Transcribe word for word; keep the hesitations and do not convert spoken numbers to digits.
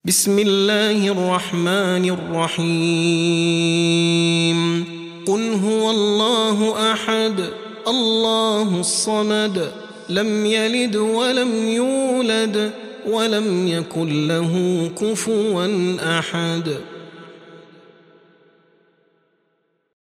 بسم الله الرحمن الرحيم قل هو الله أحد الله الصمد لم يلد ولم يولد ولم يكن له كفوا أحد.